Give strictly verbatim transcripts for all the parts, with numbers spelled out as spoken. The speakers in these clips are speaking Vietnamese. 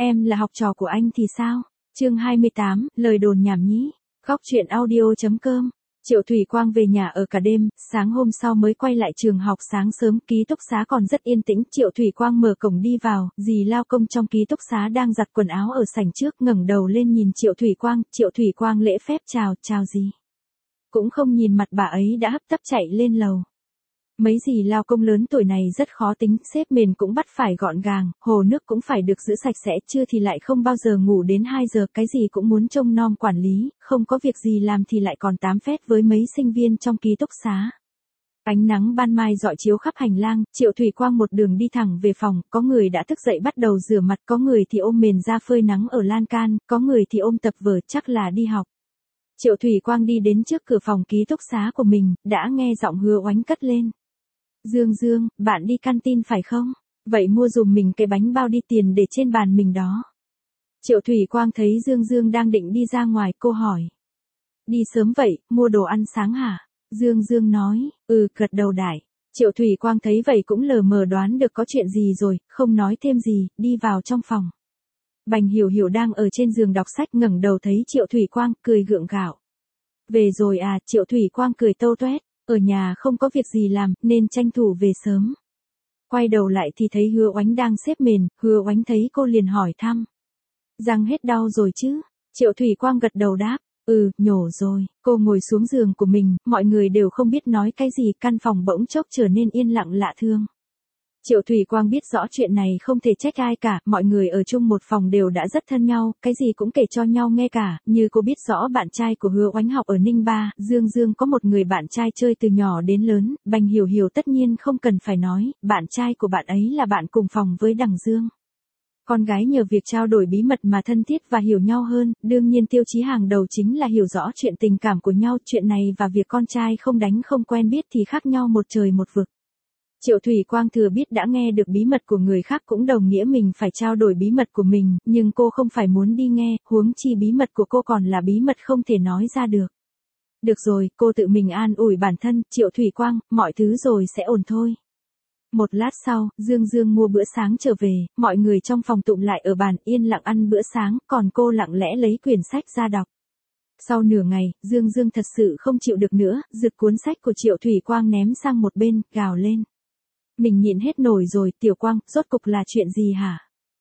Em là học trò của anh thì sao? Chương hai mươi tám, lời đồn nhảm nhí. Góc truyện audio.com. Triệu Thủy Quang về nhà ở cả đêm, sáng hôm sau mới quay lại trường học. Sáng sớm ký túc xá còn rất yên tĩnh. Triệu Thủy Quang mở cổng đi vào, dì lao công trong ký túc xá đang giặt quần áo ở sảnh trước, ngẩng đầu lên nhìn Triệu Thủy Quang. Triệu Thủy Quang lễ phép chào, chào dì. Cũng không nhìn mặt bà ấy đã hấp tấp chạy lên lầu. Mấy dì lao công lớn tuổi này rất khó tính, xếp mền cũng bắt phải gọn gàng, hồ nước cũng phải được giữ sạch sẽ, trưa thì lại không bao giờ ngủ đến hai giờ, cái gì cũng muốn trông nom quản lý, không có việc gì làm thì lại còn tám phét với mấy sinh viên trong ký túc xá. Ánh nắng ban mai rọi chiếu khắp hành lang, Triệu Thủy Quang một đường đi thẳng về phòng, có người đã thức dậy bắt đầu rửa mặt, có người thì ôm mền ra phơi nắng ở lan can, có người thì ôm tập vở chắc là đi học. Triệu Thủy Quang đi đến trước cửa phòng ký túc xá của mình, đã nghe giọng Hứa Oánh cất lên. Dương Dương, bạn đi canteen phải không? Vậy mua dùm mình cái bánh bao đi, tiền để trên bàn mình đó. Triệu Thủy Quang thấy Dương Dương đang định đi ra ngoài, cô hỏi. Đi sớm vậy, mua đồ ăn sáng hả? Dương Dương nói, ừ, gật đầu đại. Triệu Thủy Quang thấy vậy cũng lờ mờ đoán được có chuyện gì rồi, không nói thêm gì, đi vào trong phòng. Bành Hiểu Hiểu đang ở trên giường đọc sách, ngẩng đầu thấy Triệu Thủy Quang, cười gượng gạo. Về rồi à? Triệu Thủy Quang cười tâu toét. Ở nhà không có việc gì làm, nên tranh thủ về sớm. Quay đầu lại thì thấy Hứa Oánh đang xếp mền, Hứa Oánh thấy cô liền hỏi thăm. Răng hết đau rồi chứ? Triệu Thủy Quang gật đầu đáp, ừ, nhổ rồi. Cô ngồi xuống giường của mình, mọi người đều không biết nói cái gì, căn phòng bỗng chốc trở nên yên lặng lạ thương. Triệu Thủy Quang biết rõ chuyện này không thể trách ai cả, mọi người ở chung một phòng đều đã rất thân nhau, cái gì cũng kể cho nhau nghe cả, như cô biết rõ bạn trai của Hứa Oánh học ở Ninh Ba, Dương Dương có một người bạn trai chơi từ nhỏ đến lớn, Bành Hiểu Hiểu tất nhiên không cần phải nói, bạn trai của bạn ấy là bạn cùng phòng với Đằng Dương. Con gái nhờ việc trao đổi bí mật mà thân thiết và hiểu nhau hơn, đương nhiên tiêu chí hàng đầu chính là hiểu rõ chuyện tình cảm của nhau, chuyện này và việc con trai không đánh không quen biết thì khác nhau một trời một vực. Triệu Thủy Quang thừa biết đã nghe được bí mật của người khác cũng đồng nghĩa mình phải trao đổi bí mật của mình, nhưng cô không phải muốn đi nghe, huống chi bí mật của cô còn là bí mật không thể nói ra được. Được rồi, cô tự mình an ủi bản thân, Triệu Thủy Quang, mọi thứ rồi sẽ ổn thôi. Một lát sau, Dương Dương mua bữa sáng trở về, mọi người trong phòng tụm lại ở bàn yên lặng ăn bữa sáng, còn cô lặng lẽ lấy quyển sách ra đọc. Sau nửa ngày, Dương Dương thật sự không chịu được nữa, giật cuốn sách của Triệu Thủy Quang ném sang một bên, gào lên. Mình nhịn hết nổi rồi, Tiểu Quang, rốt cục là chuyện gì hả?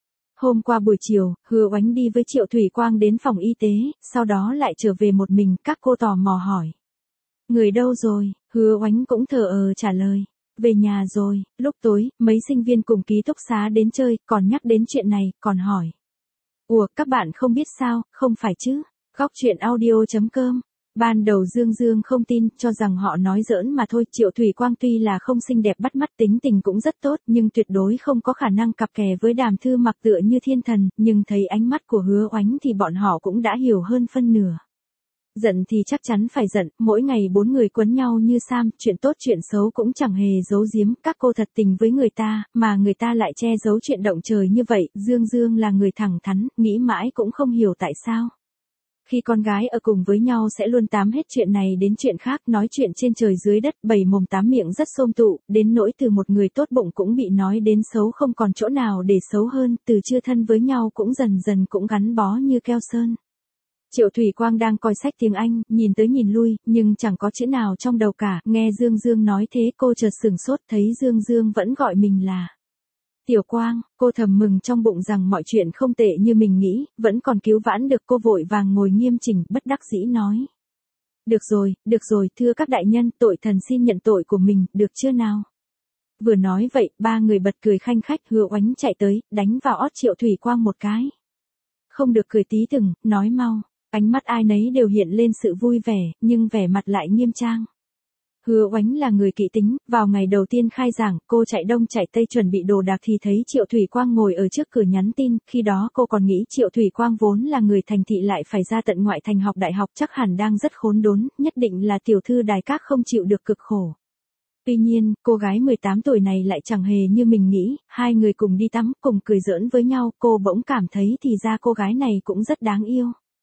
Hôm qua buổi chiều, Hứa Oánh đi với Triệu Thủy Quang đến phòng y tế, sau đó lại trở về một mình, các cô tò mò hỏi. Người đâu rồi? Hứa Oánh cũng thờ ờ trả lời. Về nhà rồi. Lúc tối, mấy sinh viên cùng ký túc xá đến chơi, còn nhắc đến chuyện này, còn hỏi. Ủa, các bạn không biết sao, không phải chứ? Góc truyện audio.com. Ban đầu Dương Dương không tin, cho rằng họ nói giỡn mà thôi. Triệu Thủy Quang tuy là không xinh đẹp bắt mắt, tính tình cũng rất tốt, nhưng tuyệt đối không có khả năng cặp kè với Đàm Thư Mặc tựa như thiên thần, nhưng thấy ánh mắt của Hứa Oánh thì bọn họ cũng đã hiểu hơn phân nửa. Giận thì chắc chắn phải giận, mỗi ngày bốn người quấn nhau như sam, chuyện tốt chuyện xấu cũng chẳng hề giấu giếm, các cô thật tình với người ta, mà người ta lại che giấu chuyện động trời như vậy. Dương Dương là người thẳng thắn, nghĩ mãi cũng không hiểu tại sao. Khi con gái ở cùng với nhau sẽ luôn tám hết chuyện này đến chuyện khác, nói chuyện trên trời dưới đất, bảy mồm tám miệng rất xôm tụ, đến nỗi từ một người tốt bụng cũng bị nói đến xấu không còn chỗ nào để xấu hơn, từ chưa thân với nhau cũng dần dần cũng gắn bó như keo sơn. Triệu Thủy Quang đang coi sách tiếng Anh, nhìn tới nhìn lui, nhưng chẳng có chữ nào trong đầu cả, nghe Dương Dương nói thế cô chợt sửng sốt, thấy Dương Dương vẫn gọi mình là Tiểu Quang, cô thầm mừng trong bụng rằng mọi chuyện không tệ như mình nghĩ, vẫn còn cứu vãn được. Cô vội vàng ngồi nghiêm chỉnh, bất đắc dĩ nói. Được rồi, được rồi, thưa các đại nhân, tội thần xin nhận tội của mình, được chưa nào? Vừa nói vậy, ba người bật cười khanh khách, Hứa Oánh chạy tới, đánh vào ót Triệu Thủy Quang một cái. Không được cười tí từng, nói mau. Ánh mắt ai nấy đều hiện lên sự vui vẻ, nhưng vẻ mặt lại nghiêm trang. Hứa Oánh là người kỹ tính, vào ngày đầu tiên khai giảng, cô chạy đông chạy tây chuẩn bị đồ đạc thì thấy Triệu Thủy Quang ngồi ở trước cửa nhắn tin, khi đó cô còn nghĩ Triệu Thủy Quang vốn là người thành thị lại phải ra tận ngoại thành học đại học chắc hẳn đang rất khốn đốn, nhất định là tiểu thư đài các không chịu được cực khổ. Tuy nhiên, cô gái mười tám tuổi này lại chẳng hề như mình nghĩ, hai người cùng đi tắm, cùng cười giỡn với nhau, cô bỗng cảm thấy thì ra cô gái này cũng rất đáng yêu.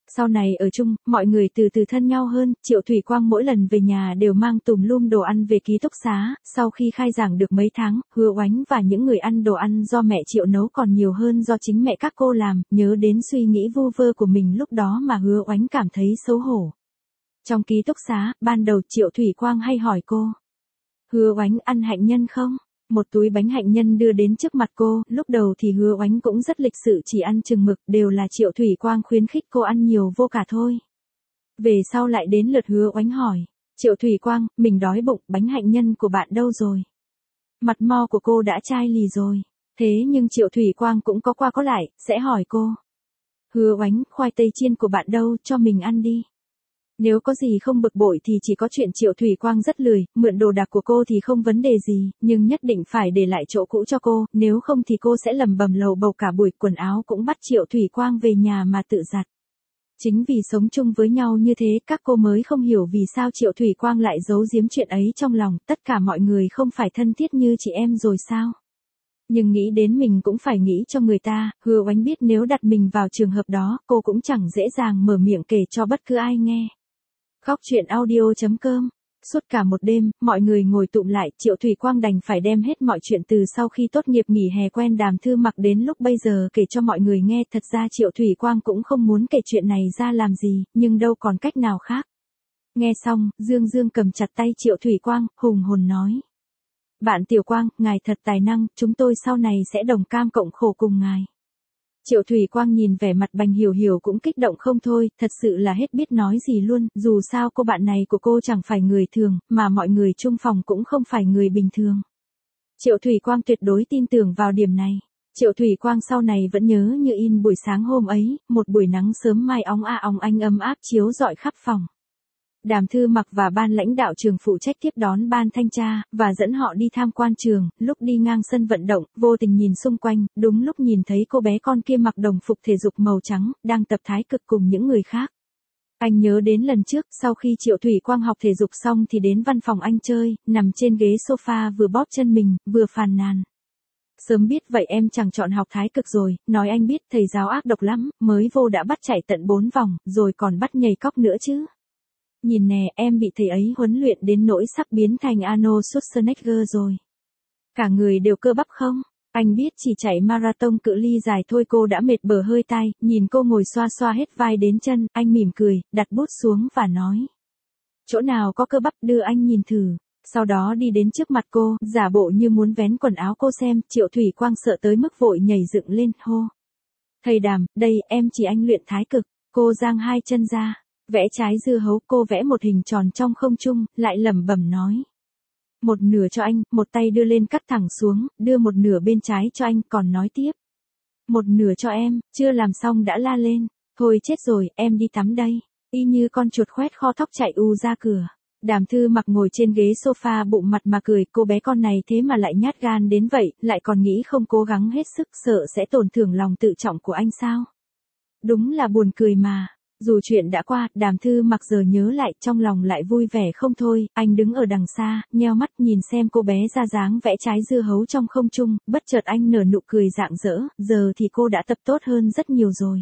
Sau này ở chung, mọi người từ từ thân nhau hơn, Triệu Thủy Quang mỗi lần về nhà đều mang tùm lum đồ ăn về ký túc xá, sau khi khai giảng được mấy tháng, Hứa Oánh và những người ăn đồ ăn do mẹ Triệu nấu còn nhiều hơn do chính mẹ các cô làm, nhớ đến suy nghĩ vu vơ của mình lúc đó mà Hứa Oánh cảm thấy xấu hổ. Trong ký túc xá, ban đầu Triệu Thủy Quang hay hỏi cô, Hứa Oánh ăn hạnh nhân không? Một túi bánh hạnh nhân đưa đến trước mặt cô, lúc đầu thì Hứa Oánh cũng rất lịch sự chỉ ăn chừng mực, đều là Triệu Thủy Quang khuyến khích cô ăn nhiều vô cả thôi. Về sau lại đến lượt Hứa Oánh hỏi, Triệu Thủy Quang, mình đói bụng, bánh hạnh nhân của bạn đâu rồi? Mặt mo của cô đã chai lì rồi, thế nhưng Triệu Thủy Quang cũng có qua có lại, sẽ hỏi cô, Hứa Oánh, khoai tây chiên của bạn đâu, cho mình ăn đi. Nếu có gì không bực bội thì chỉ có chuyện Triệu Thủy Quang rất lười, mượn đồ đạc của cô thì không vấn đề gì, nhưng nhất định phải để lại chỗ cũ cho cô, nếu không thì cô sẽ lầm bầm lầu bầu cả buổi, quần áo cũng bắt Triệu Thủy Quang về nhà mà tự giặt. Chính vì sống chung với nhau như thế, các cô mới không hiểu vì sao Triệu Thủy Quang lại giấu giếm chuyện ấy trong lòng, tất cả mọi người không phải thân thiết như chị em rồi sao? Nhưng nghĩ đến mình cũng phải nghĩ cho người ta, Hứa Oánh biết nếu đặt mình vào trường hợp đó, cô cũng chẳng dễ dàng mở miệng kể cho bất cứ ai nghe. Khóc chuyện audio chấm com. Suốt cả một đêm, mọi người ngồi tụm lại, Triệu Thủy Quang đành phải đem hết mọi chuyện từ sau khi tốt nghiệp nghỉ hè quen Đàm Thư Mặc đến lúc bây giờ kể cho mọi người nghe. Thật ra Triệu Thủy Quang cũng không muốn kể chuyện này ra làm gì, nhưng đâu còn cách nào khác. Nghe xong, Dương Dương cầm chặt tay Triệu Thủy Quang, hùng hồn nói. Bạn Tiểu Quang, ngài thật tài năng, chúng tôi sau này sẽ đồng cam cộng khổ cùng ngài. Triệu Thủy Quang nhìn vẻ mặt Bành Hiểu Hiểu cũng kích động không thôi, thật sự là hết biết nói gì luôn, dù sao cô bạn này của cô chẳng phải người thường, mà mọi người chung phòng cũng không phải người bình thường. Triệu Thủy Quang tuyệt đối tin tưởng vào điểm này. Triệu Thủy Quang sau này vẫn nhớ như in buổi sáng hôm ấy, một buổi nắng sớm mai óng a óng ánh ấm áp chiếu rọi khắp phòng. Đàm Thư Mặc và ban lãnh đạo trường phụ trách tiếp đón ban thanh tra, và dẫn họ đi tham quan trường, lúc đi ngang sân vận động, vô tình nhìn xung quanh, đúng lúc nhìn thấy cô bé con kia mặc đồng phục thể dục màu trắng, đang tập thái cực cùng những người khác. Anh nhớ đến lần trước, sau khi Triệu Thủy Quang học thể dục xong thì đến văn phòng anh chơi, nằm trên ghế sofa vừa bóp chân mình, vừa phàn nàn. Sớm biết vậy em chẳng chọn học thái cực rồi, nói anh biết thầy giáo ác độc lắm, mới vô đã bắt chạy tận bốn vòng, rồi còn bắt nhảy cóc nữa chứ. Nhìn nè, em bị thầy ấy huấn luyện đến nỗi sắp biến thành Arnold Schwarzenegger rồi. Cả người đều cơ bắp không? Anh biết chỉ chạy marathon cự ly dài thôi cô đã mệt bờ hơi tai, nhìn cô ngồi xoa xoa hết vai đến chân, anh mỉm cười, đặt bút xuống và nói. Chỗ nào có cơ bắp đưa anh nhìn thử. Sau đó đi đến trước mặt cô, giả bộ như muốn vén quần áo cô xem, Triệu Thủy Quang sợ tới mức vội nhảy dựng lên, hô. Thầy Đàm, đây, em chỉ anh luyện thái cực, cô giang hai chân ra. Vẽ trái dưa hấu, cô vẽ một hình tròn trong không trung, lại lẩm bẩm nói. Một nửa cho anh, một tay đưa lên cắt thẳng xuống, đưa một nửa bên trái cho anh, còn nói tiếp. Một nửa cho em, chưa làm xong đã la lên. Thôi chết rồi, em đi tắm đây. Y như con chuột khoét kho thóc chạy u ra cửa. Đàm Thư Mặc ngồi trên ghế sofa bụng mặt mà cười, cô bé con này thế mà lại nhát gan đến vậy, lại còn nghĩ không cố gắng hết sức, sợ sẽ tổn thương lòng tự trọng của anh sao. Đúng là buồn cười mà. Dù chuyện đã qua, Đàm Thư Mặc giờ nhớ lại, trong lòng lại vui vẻ không thôi, anh đứng ở đằng xa, nheo mắt nhìn xem cô bé ra dáng vẽ trái dưa hấu trong không trung, bất chợt anh nở nụ cười rạng rỡ, giờ thì cô đã tập tốt hơn rất nhiều rồi.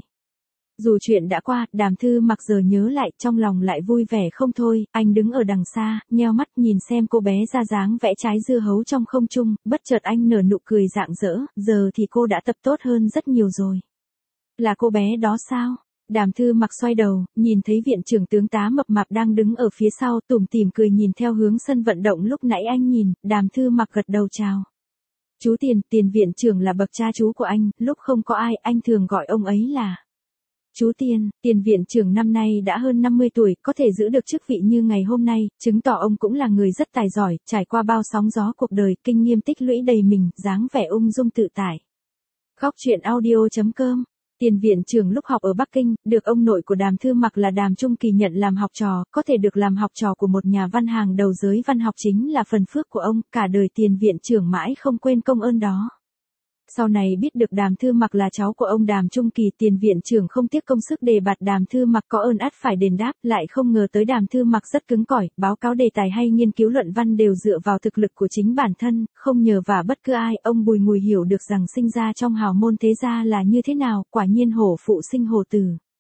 Dù chuyện đã qua, Đàm Thư Mặc giờ nhớ lại, trong lòng lại vui vẻ không thôi, anh đứng ở đằng xa, nheo mắt nhìn xem cô bé ra dáng vẽ trái dưa hấu trong không trung, bất chợt anh nở nụ cười rạng rỡ, giờ thì cô đã tập tốt hơn rất nhiều rồi. Là cô bé đó sao? Đàm Thư Mặc xoay đầu, nhìn thấy viện trưởng tướng tá mập mạp đang đứng ở phía sau, tủm tỉm cười nhìn theo hướng sân vận động lúc nãy anh nhìn, Đàm Thư Mặc gật đầu chào. Chú Tiền, Tiền viện trưởng là bậc cha chú của anh, lúc không có ai, anh thường gọi ông ấy là chú Tiền. Tiền viện trưởng năm nay đã hơn năm mươi tuổi, có thể giữ được chức vị như ngày hôm nay, chứng tỏ ông cũng là người rất tài giỏi, trải qua bao sóng gió cuộc đời, kinh nghiệm tích lũy đầy mình, dáng vẻ ung dung tự tại. Khóc chuyện audio chấm com. Tiền viện trưởng lúc học ở Bắc Kinh, được ông nội của Đàm Thư Mặc là Đàm Trung Kỳ nhận làm học trò, có thể được làm học trò của một nhà văn hàng đầu giới văn học chính là phần phước của ông, cả đời tiền viện trưởng mãi không quên công ơn đó. Sau này biết được Đàm Thư Mặc là cháu của ông Đàm Trung Kỳ, tiền viện trưởng không tiếc công sức đề bạt Đàm Thư Mặc có ơn ắt phải đền đáp, lại không ngờ tới Đàm Thư Mặc rất cứng cỏi, báo cáo đề tài hay nghiên cứu luận văn đều dựa vào thực lực của chính bản thân, không nhờ vả bất cứ ai. Ông Bùi Ngùi hiểu được rằng sinh ra trong hào môn thế gia là như thế nào, quả nhiên hổ phụ sinh hổ tử.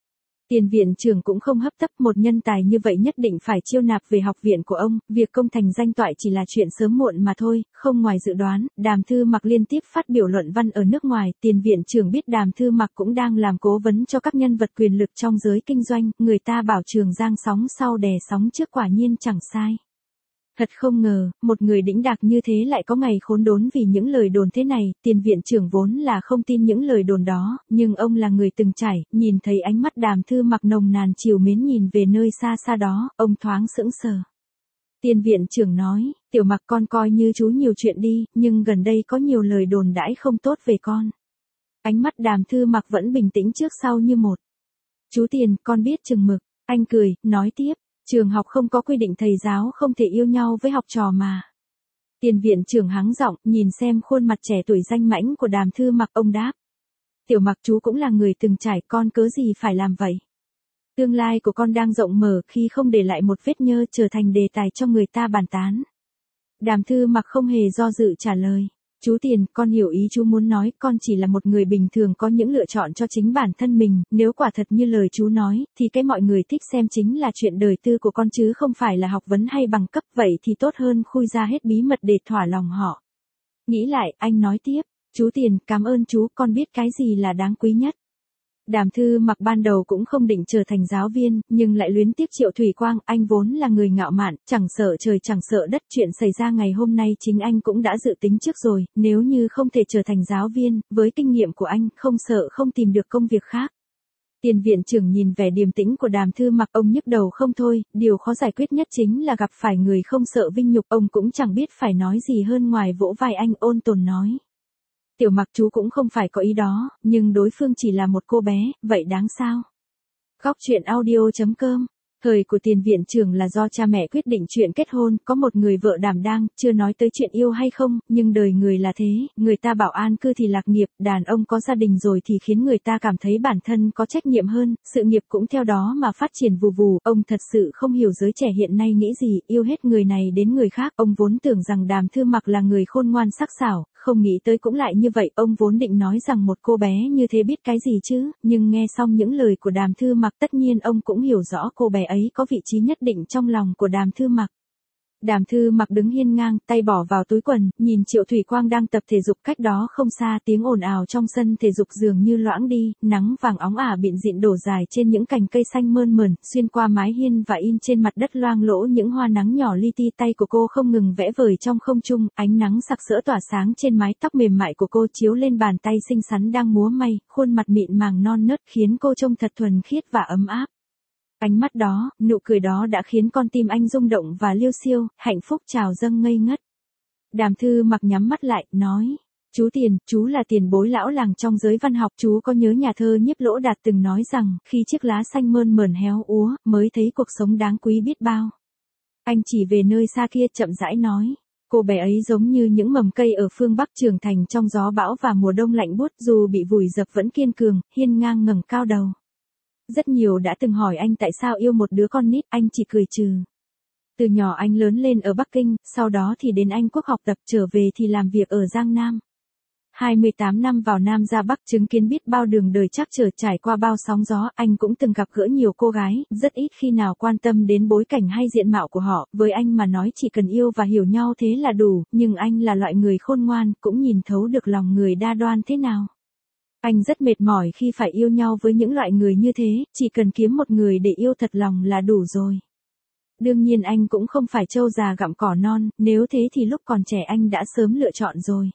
Tiền viện trưởng cũng không hấp tấp, một nhân tài như vậy nhất định phải chiêu nạp về học viện của ông, việc công thành danh toại chỉ là chuyện sớm muộn mà thôi, không ngoài dự đoán. Đàm Thư Mặc liên tiếp phát biểu luận văn ở nước ngoài, tiền viện trưởng biết Đàm Thư Mặc cũng đang làm cố vấn cho các nhân vật quyền lực trong giới kinh doanh, người ta bảo Trường Giang sóng sau đè sóng trước, quả nhiên chẳng sai. Thật không ngờ, một người đĩnh đạc như thế lại có ngày khốn đốn vì những lời đồn thế này. Tiền viện trưởng vốn là không tin những lời đồn đó, nhưng ông là người từng trải, nhìn thấy ánh mắt Đàm Thư Mặc nồng nàn trìu mến nhìn về nơi xa xa đó, ông thoáng sững sờ. Tiền viện trưởng nói, Tiểu Mặc, con coi như chú nhiều chuyện đi, nhưng gần đây có nhiều lời đồn đãi không tốt về con. Ánh mắt Đàm Thư Mặc vẫn bình tĩnh trước sau như một. Chú Tiền, con biết chừng mực. Anh cười, nói tiếp. Trường học không có quy định thầy giáo không thể yêu nhau với học trò mà. Tiền viện trưởng hắng giọng, nhìn xem khuôn mặt trẻ tuổi danh mãnh của Đàm Thư Mặc, ông đáp. Tiểu Mặc, chú cũng là người từng trải, con cớ gì phải làm vậy? Tương lai của con đang rộng mở, khi không để lại một vết nhơ trở thành đề tài cho người ta bàn tán. Đàm Thư Mặc không hề do dự trả lời. Chú Tiền, con hiểu ý chú muốn nói, con chỉ là một người bình thường có những lựa chọn cho chính bản thân mình, nếu quả thật như lời chú nói, thì cái mọi người thích xem chính là chuyện đời tư của con chứ không phải là học vấn hay bằng cấp, vậy thì tốt hơn khui ra hết bí mật để thỏa lòng họ. Nghĩ lại, anh nói tiếp, chú Tiền, cảm ơn chú, con biết cái gì là đáng quý nhất. Đàm Thư Mặc ban đầu cũng không định trở thành giáo viên, nhưng lại luyến tiếc Triệu Thủy Quang, anh vốn là người ngạo mạn, chẳng sợ trời chẳng sợ đất, chuyện xảy ra ngày hôm nay chính anh cũng đã dự tính trước rồi, nếu như không thể trở thành giáo viên, với kinh nghiệm của anh, không sợ không tìm được công việc khác. Tiền viện trưởng nhìn vẻ điềm tĩnh của Đàm Thư Mặc, ông nhức đầu không thôi, điều khó giải quyết nhất chính là gặp phải người không sợ vinh nhục, ông cũng chẳng biết phải nói gì hơn ngoài vỗ vai anh, ôn tồn nói. Tiểu Mặc, chú cũng không phải có ý đó, nhưng đối phương chỉ là một cô bé, vậy đáng sao? Góc truyện audio chấm com. Thời của tiền viện trưởng là do cha mẹ quyết định chuyện kết hôn, có một người vợ đảm đang, chưa nói tới chuyện yêu hay không, nhưng đời người là thế, người ta bảo an cư thì lạc nghiệp, đàn ông có gia đình rồi thì khiến người ta cảm thấy bản thân có trách nhiệm hơn, sự nghiệp cũng theo đó mà phát triển vù vù, ông thật sự không hiểu giới trẻ hiện nay nghĩ gì, yêu hết người này đến người khác, ông vốn tưởng rằng Đàm Thư Mặc là người khôn ngoan sắc sảo, không nghĩ tới cũng lại như vậy, ông vốn định nói rằng một cô bé như thế biết cái gì chứ, nhưng nghe xong những lời của Đàm Thư Mặc tất nhiên ông cũng hiểu rõ cô bé ấy có vị trí nhất định trong lòng của Đàm Thư Mặc. Đàm Thư Mặc đứng hiên ngang, tay bỏ vào túi quần, nhìn Triệu Thủy Quang đang tập thể dục cách đó không xa, tiếng ồn ào trong sân thể dục dường như loãng đi, nắng vàng óng ả bịn dịn đổ dài trên những cành cây xanh mơn mởn, xuyên qua mái hiên và in trên mặt đất loang lỗ những hoa nắng nhỏ li ti, tay của cô không ngừng vẽ vời trong không trung, ánh nắng sặc sỡ tỏa sáng trên mái tóc mềm mại của cô chiếu lên bàn tay xinh xắn đang múa may, khuôn mặt mịn màng non nớt khiến cô trông thật thuần khiết và ấm áp. Ánh mắt đó, nụ cười đó đã khiến con tim anh rung động và liêu xiêu, hạnh phúc trào dâng ngây ngất. Đàm Thư Mặc nhắm mắt lại, nói, chú Tiền, chú là tiền bối lão làng trong giới văn học, chú có nhớ nhà thơ Nhiếp Lỗ Đạt từng nói rằng, khi chiếc lá xanh mơn mởn héo úa, mới thấy cuộc sống đáng quý biết bao. Anh chỉ về nơi xa kia chậm rãi nói, cô bé ấy giống như những mầm cây ở phương Bắc trưởng thành trong gió bão và mùa đông lạnh buốt, dù bị vùi dập vẫn kiên cường, hiên ngang ngẩng cao đầu. Rất nhiều đã từng hỏi anh tại sao yêu một đứa con nít, anh chỉ cười trừ. Từ nhỏ anh lớn lên ở Bắc Kinh, sau đó thì đến Anh Quốc học tập, trở về thì làm việc ở Giang Nam. hai mươi tám năm vào Nam ra Bắc, chứng kiến biết bao đường đời trắc trở, trải qua bao sóng gió, anh cũng từng gặp gỡ nhiều cô gái, rất ít khi nào quan tâm đến bối cảnh hay diện mạo của họ, với anh mà nói chỉ cần yêu và hiểu nhau thế là đủ, nhưng anh là loại người khôn ngoan, cũng nhìn thấu được lòng người đa đoan thế nào. Anh rất mệt mỏi khi phải yêu nhau với những loại người như thế, chỉ cần kiếm một người để yêu thật lòng là đủ rồi. Đương nhiên anh cũng không phải trâu già gặm cỏ non, nếu thế thì lúc còn trẻ anh đã sớm lựa chọn rồi.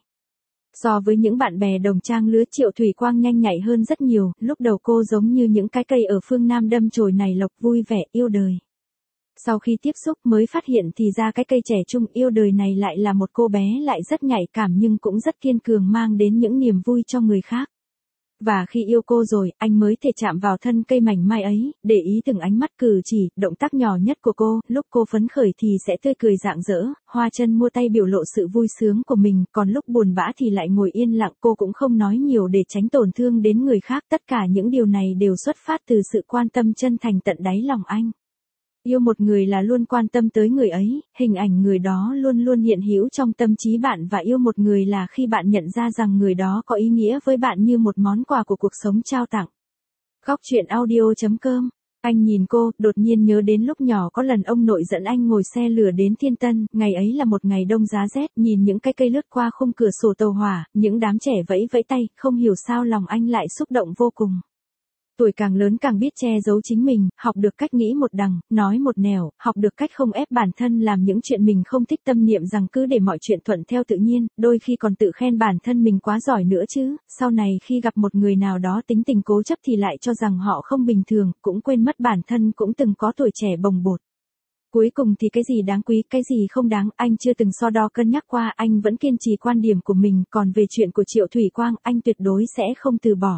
So với những bạn bè đồng trang lứa, Triệu Thủy Quang nhanh nhạy hơn rất nhiều, lúc đầu cô giống như những cái cây ở phương Nam đâm chồi nảy lộc, vui vẻ, yêu đời. Sau khi tiếp xúc mới phát hiện thì ra cái cây trẻ trung yêu đời này lại là một cô bé lại rất nhạy cảm nhưng cũng rất kiên cường, mang đến những niềm vui cho người khác. Và khi yêu cô rồi, anh mới thể chạm vào thân cây mảnh mai ấy, để ý từng ánh mắt cử chỉ, động tác nhỏ nhất của cô, lúc cô phấn khởi thì sẽ tươi cười rạng rỡ, hoa chân mua tay biểu lộ sự vui sướng của mình, còn lúc buồn bã thì lại ngồi yên lặng, cô cũng không nói nhiều để tránh tổn thương đến người khác, tất cả những điều này đều xuất phát từ sự quan tâm chân thành tận đáy lòng anh. Yêu một người là luôn quan tâm tới người ấy, hình ảnh người đó luôn luôn hiện hữu trong tâm trí bạn, và yêu một người là khi bạn nhận ra rằng người đó có ý nghĩa với bạn như một món quà của cuộc sống trao tặng. Góc chuyện audio.com. Anh nhìn cô, đột nhiên nhớ đến lúc nhỏ có lần ông nội dẫn anh ngồi xe lửa đến Thiên Tân, ngày ấy là một ngày đông giá rét, nhìn những cái cây lướt qua khung cửa sổ tàu hỏa, những đám trẻ vẫy vẫy tay, không hiểu sao lòng anh lại xúc động vô cùng. Tuổi càng lớn càng biết che giấu chính mình, học được cách nghĩ một đằng, nói một nẻo, học được cách không ép bản thân làm những chuyện mình không thích, tâm niệm rằng cứ để mọi chuyện thuận theo tự nhiên, đôi khi còn tự khen bản thân mình quá giỏi nữa chứ, sau này khi gặp một người nào đó tính tình cố chấp thì lại cho rằng họ không bình thường, cũng quên mất bản thân cũng từng có tuổi trẻ bồng bột. Cuối cùng thì cái gì đáng quý, cái gì không đáng, anh chưa từng so đo cân nhắc qua, anh vẫn kiên trì quan điểm của mình, còn về chuyện của Triệu Thủy Quang, anh tuyệt đối sẽ không từ bỏ.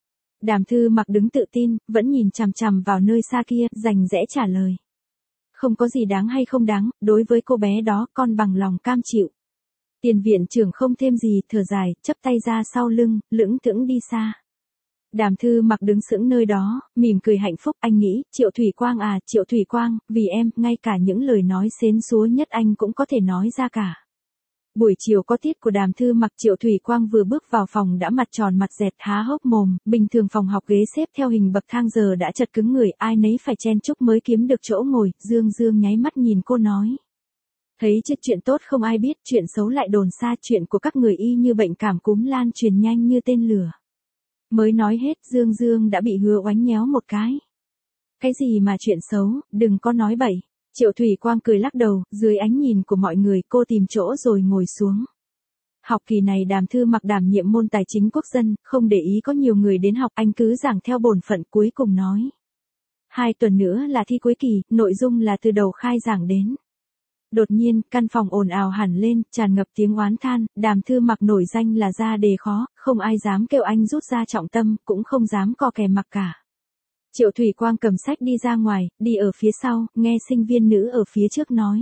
Đàm Thư Mặc đứng tự tin, vẫn nhìn chằm chằm vào nơi xa kia, rành rẽ trả lời. Không có gì đáng hay không đáng, đối với cô bé đó, con bằng lòng cam chịu. Tiền viện trưởng không thêm gì, thở dài, chắp tay ra sau lưng, lững thững đi xa. Đàm Thư Mặc đứng sững nơi đó, mỉm cười hạnh phúc, anh nghĩ, Triệu Thủy Quang à, Triệu Thủy Quang, vì em, ngay cả những lời nói xến xúa nhất anh cũng có thể nói ra cả. Buổi chiều có tiết của Đàm Thư Mặc, Triệu Thủy Quang vừa bước vào phòng đã mặt tròn mặt dẹt, há hốc mồm, bình thường phòng học ghế xếp theo hình bậc thang giờ đã chật cứng người, ai nấy phải chen chúc mới kiếm được chỗ ngồi, Dương Dương nháy mắt nhìn cô nói. Thấy chứ, chuyện tốt không ai biết, chuyện xấu lại đồn xa, chuyện của các người y như bệnh cảm cúm lan truyền nhanh như tên lửa. Mới nói hết, Dương Dương đã bị Hứa Oánh nhéo một cái. Cái gì mà chuyện xấu, đừng có nói bậy. Triệu Thủy Quang cười lắc đầu, dưới ánh nhìn của mọi người cô tìm chỗ rồi ngồi xuống. Học kỳ này Đàm Thư Mặc đảm nhiệm môn tài chính quốc dân, không để ý có nhiều người đến học, anh cứ giảng theo bổn phận, cuối cùng nói. Hai tuần nữa là thi cuối kỳ, nội dung là từ đầu khai giảng đến. Đột nhiên, căn phòng ồn ào hẳn lên, tràn ngập tiếng oán than, Đàm Thư Mặc nổi danh là ra đề khó, không ai dám kêu anh rút ra trọng tâm, cũng không dám co kè mặc cả. Triệu Thủy Quang cầm sách đi ra ngoài, đi ở phía sau, nghe sinh viên nữ ở phía trước nói.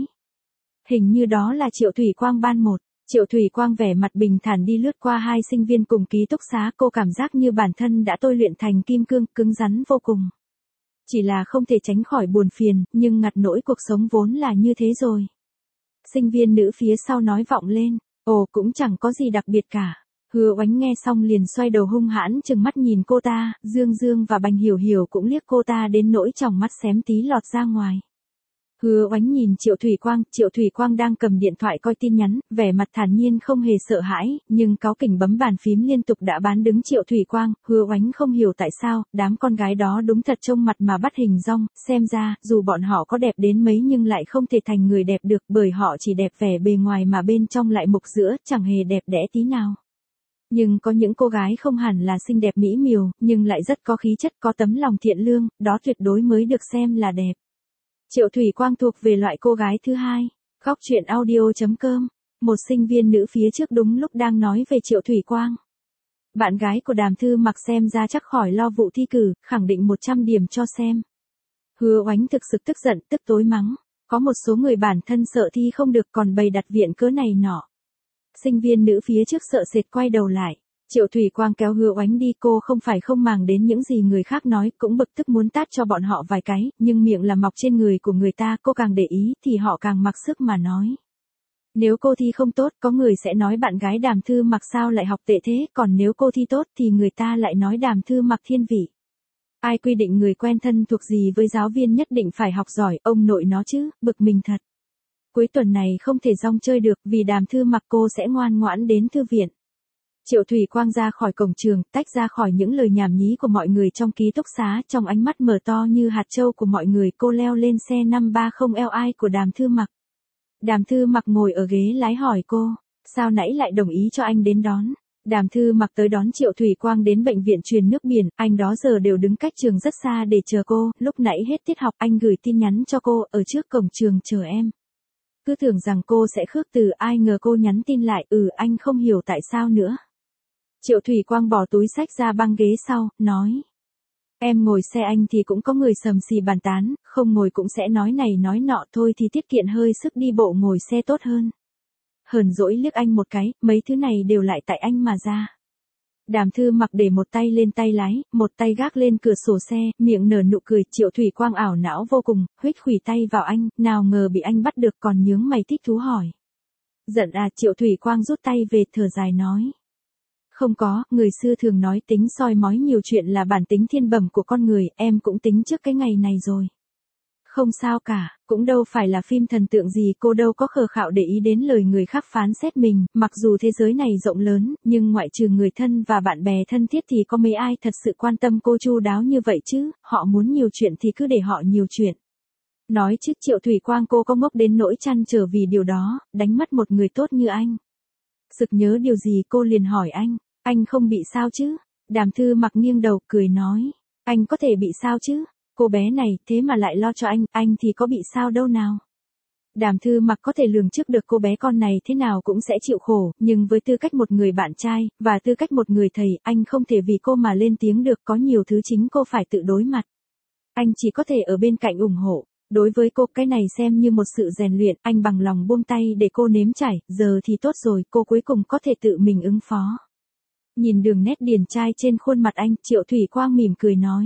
Hình như đó là Triệu Thủy Quang ban một. Triệu Thủy Quang vẻ mặt bình thản đi lướt qua hai sinh viên cùng ký túc xá, cô cảm giác như bản thân đã tôi luyện thành kim cương, cứng rắn vô cùng. Chỉ là không thể tránh khỏi buồn phiền, nhưng ngặt nỗi cuộc sống vốn là như thế rồi. Sinh viên nữ phía sau nói vọng lên, ồ cũng chẳng có gì đặc biệt cả. Hứa Oánh nghe xong liền xoay đầu hung hãn chừng mắt nhìn cô ta, Dương Dương và Bành Hiểu Hiểu cũng liếc cô ta đến nỗi tròng mắt xém tí lọt ra ngoài. Hứa Oánh nhìn Triệu Thủy Quang, Triệu Thủy Quang đang cầm điện thoại coi tin nhắn, vẻ mặt thản nhiên không hề sợ hãi, nhưng cáu kỉnh bấm bàn phím liên tục đã bán đứng Triệu Thủy Quang, Hứa Oánh không hiểu tại sao, đám con gái đó đúng thật trông mặt mà bắt hình dong, xem ra, dù bọn họ có đẹp đến mấy nhưng lại không thể thành người đẹp được, bởi họ chỉ đẹp vẻ bề ngoài mà bên trong lại mục giữa, chẳng hề đẹp đẽ tí nào. Nhưng có những cô gái không hẳn là xinh đẹp mỹ miều, nhưng lại rất có khí chất, có tấm lòng thiện lương, đó tuyệt đối mới được xem là đẹp. Triệu Thủy Quang thuộc về loại cô gái thứ hai. Góc chuyện audio.com. Một sinh viên nữ phía trước đúng lúc đang nói về Triệu Thủy Quang. Bạn gái của Đàm Thư Mặc xem ra chắc khỏi lo vụ thi cử, khẳng định một trăm điểm cho xem. Hứa Oánh thực sự tức giận, tức tối mắng. Có một số người bản thân sợ thi không được còn bày đặt viện cớ này nọ. Sinh viên nữ phía trước sợ sệt quay đầu lại. Triệu Thủy Quang kéo Hứa Oánh đi, cô không phải không màng đến những gì người khác nói, cũng bực tức muốn tát cho bọn họ vài cái, nhưng miệng là mọc trên người của người ta, cô càng để ý thì họ càng mặc sức mà nói. Nếu cô thi không tốt, có người sẽ nói bạn gái Đàm Thư Mặc sao lại học tệ thế, còn nếu cô thi tốt thì người ta lại nói Đàm Thư Mặc thiên vị. Ai quy định người quen thân thuộc gì với giáo viên nhất định phải học giỏi, ông nội nó chứ, bực mình thật. Cuối tuần này không thể rong chơi được, vì Đàm Thư Mặc cô sẽ ngoan ngoãn đến thư viện. Triệu Thủy Quang ra khỏi cổng trường, tách ra khỏi những lời nhảm nhí của mọi người trong ký túc xá, trong ánh mắt mở to như hạt châu của mọi người, cô leo lên xe năm ba không L I của Đàm Thư Mặc. Đàm Thư Mặc ngồi ở ghế lái hỏi cô, sao nãy lại đồng ý cho anh đến đón? Đàm Thư Mặc tới đón Triệu Thủy Quang đến bệnh viện truyền nước biển, anh đó giờ đều đứng cách trường rất xa để chờ cô, lúc nãy hết tiết học anh gửi tin nhắn cho cô, ở trước cổng trường chờ em. Cứ tưởng rằng cô sẽ khước từ, ai ngờ cô nhắn tin lại, ừ anh không hiểu tại sao nữa. Triệu Thủy Quang bỏ túi sách ra băng ghế sau, nói. Em ngồi xe anh thì cũng có người sầm xì bàn tán, không ngồi cũng sẽ nói này nói nọ, thôi thì tiết kiệm hơi sức đi bộ ngồi xe tốt hơn. Hờn dỗi liếc anh một cái, mấy thứ này đều lại tại anh mà ra. Đàm Thư Mặc để một tay lên tay lái, một tay gác lên cửa sổ xe, miệng nở nụ cười, Triệu Thủy Quang ảo não vô cùng, huých khuỷu tay vào anh, nào ngờ bị anh bắt được còn nhướng mày thích thú hỏi. Giận à? Triệu Thủy Quang rút tay về, thở dài nói. Không có, người xưa thường nói tính soi mói nhiều chuyện là bản tính thiên bẩm của con người, em cũng tính trước cái ngày này rồi. Không sao cả, cũng đâu phải là phim thần tượng gì, cô đâu có khờ khạo để ý đến lời người khác phán xét mình, mặc dù thế giới này rộng lớn, nhưng ngoại trừ người thân và bạn bè thân thiết thì có mấy ai thật sự quan tâm cô chu đáo như vậy chứ, họ muốn nhiều chuyện thì cứ để họ nhiều chuyện. Nói chứ Triệu Thủy Quang cô có ngốc đến nỗi chăn trở vì điều đó, đánh mất một người tốt như anh. Sực nhớ điều gì cô liền hỏi anh, anh không bị sao chứ? Đàm Thư Mặc nghiêng đầu cười nói, anh có thể bị sao chứ? Cô bé này thế mà lại lo cho anh, anh thì có bị sao đâu nào. Đàm Thư Mặc có thể lường trước được cô bé con này thế nào cũng sẽ chịu khổ, nhưng với tư cách một người bạn trai, và tư cách một người thầy, anh không thể vì cô mà lên tiếng được, có nhiều thứ chính cô phải tự đối mặt. Anh chỉ có thể ở bên cạnh ủng hộ. Đối với cô cái này xem như một sự rèn luyện, anh bằng lòng buông tay để cô nếm trải, giờ thì tốt rồi, cô cuối cùng có thể tự mình ứng phó. Nhìn đường nét điển trai trên khuôn mặt anh, Triệu Thủy Quang mỉm cười nói.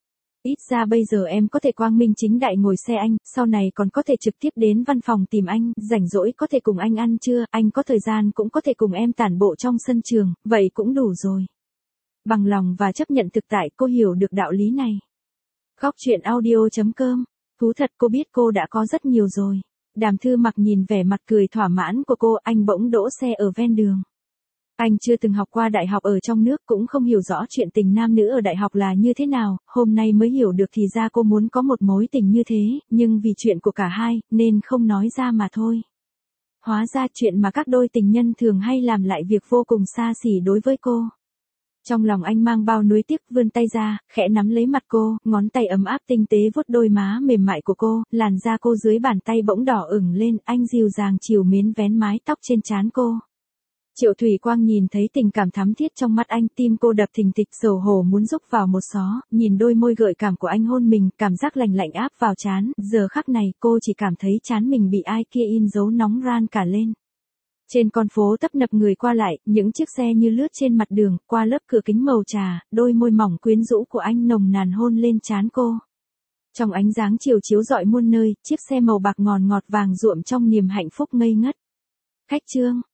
Ít ra bây giờ em có thể quang minh chính đại ngồi xe anh, sau này còn có thể trực tiếp đến văn phòng tìm anh, rảnh rỗi có thể cùng anh ăn trưa, anh có thời gian cũng có thể cùng em tản bộ trong sân trường, vậy cũng đủ rồi. Bằng lòng và chấp nhận thực tại, cô hiểu được đạo lý này. Góc truyện audio chấm com. Thú thật cô biết cô đã có rất nhiều rồi. Đàm Thư Mặc nhìn vẻ mặt cười thỏa mãn của cô, anh bỗng đỗ xe ở ven đường. Anh chưa từng học qua đại học ở trong nước, cũng không hiểu rõ chuyện tình nam nữ ở đại học là như thế nào, hôm nay mới hiểu được thì ra cô muốn có một mối tình như thế, nhưng vì chuyện của cả hai, nên không nói ra mà thôi. Hóa ra chuyện mà các đôi tình nhân thường hay làm lại việc vô cùng xa xỉ đối với cô. Trong lòng anh mang bao nuối tiếc, vươn tay ra, khẽ nắm lấy mặt cô, ngón tay ấm áp tinh tế vuốt đôi má mềm mại của cô, làn da cô dưới bàn tay bỗng đỏ ửng lên, anh dịu dàng trìu mến vén mái tóc trên trán cô. Triệu Thủy Quang nhìn thấy tình cảm thắm thiết trong mắt anh, tim cô đập thình thịch, xấu hổ muốn rúc vào một xó, nhìn đôi môi gợi cảm của anh hôn mình, cảm giác lạnh lạnh áp vào trán, giờ khắc này cô chỉ cảm thấy trán mình bị ai kia in dấu nóng ran cả lên. Trên con phố tấp nập người qua lại, những chiếc xe như lướt trên mặt đường, qua lớp cửa kính màu trà, đôi môi mỏng quyến rũ của anh nồng nàn hôn lên trán cô. Trong ánh dáng chiều chiếu rọi muôn nơi, chiếc xe màu bạc ngòn ngọt vàng ruộm trong niềm hạnh phúc ngây ngất. Khách trương,